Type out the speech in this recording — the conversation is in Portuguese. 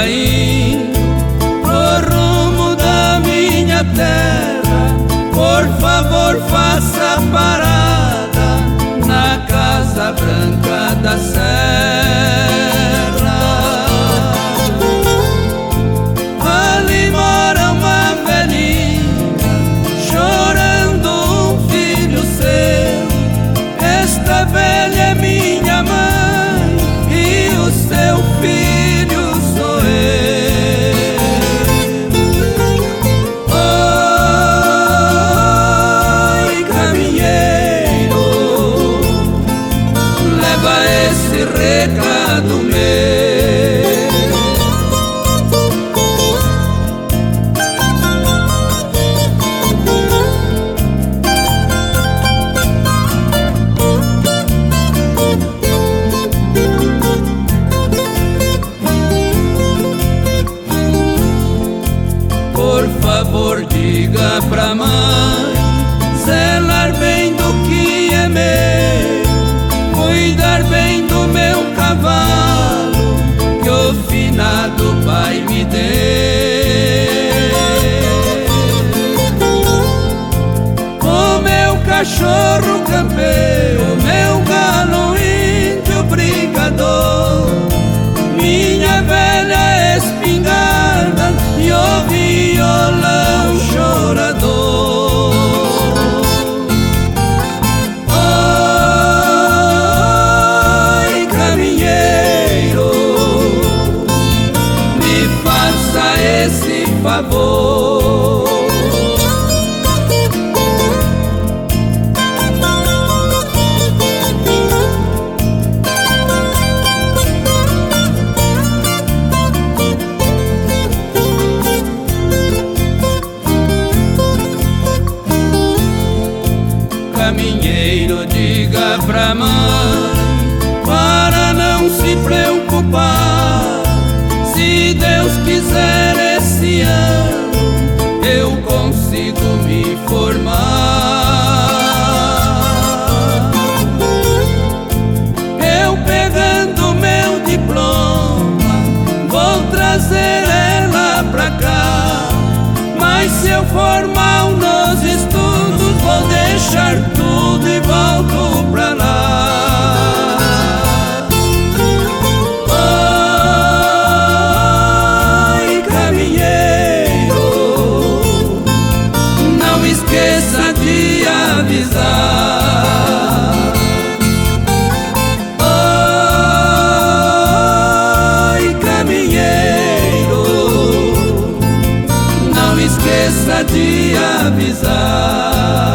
indo pro rumo da minha terra, por favor faça parada na Casa Branca da Serra. Ali mora uma velhinha chorando um filho seu. Esta velha é minha mãe e o seu filho sou eu. Oi, caminheiro, leva esse recado meu. Por favor, diga pra mãe zelar bem do que é meu, cuidar bem do meu cavalo que o finado pai me deu. O meu cachorro campeiro, meu galo índio brigador, minha velha espingarda e o violão chorador. Oi, caminheiro, me faça esse favor. Caminheiro, diga pra mãe para não se preocupar. Se Deus quiser, esse ano eu consigo me formar. Eu pegando meu diploma vou trazer ela pra cá, mas se eu for mal nos estudos vou deixar tudo e volto pra lá. Oi, caminheiro, não esqueça de avisar. Oi, caminheiro, não esqueça de avisar.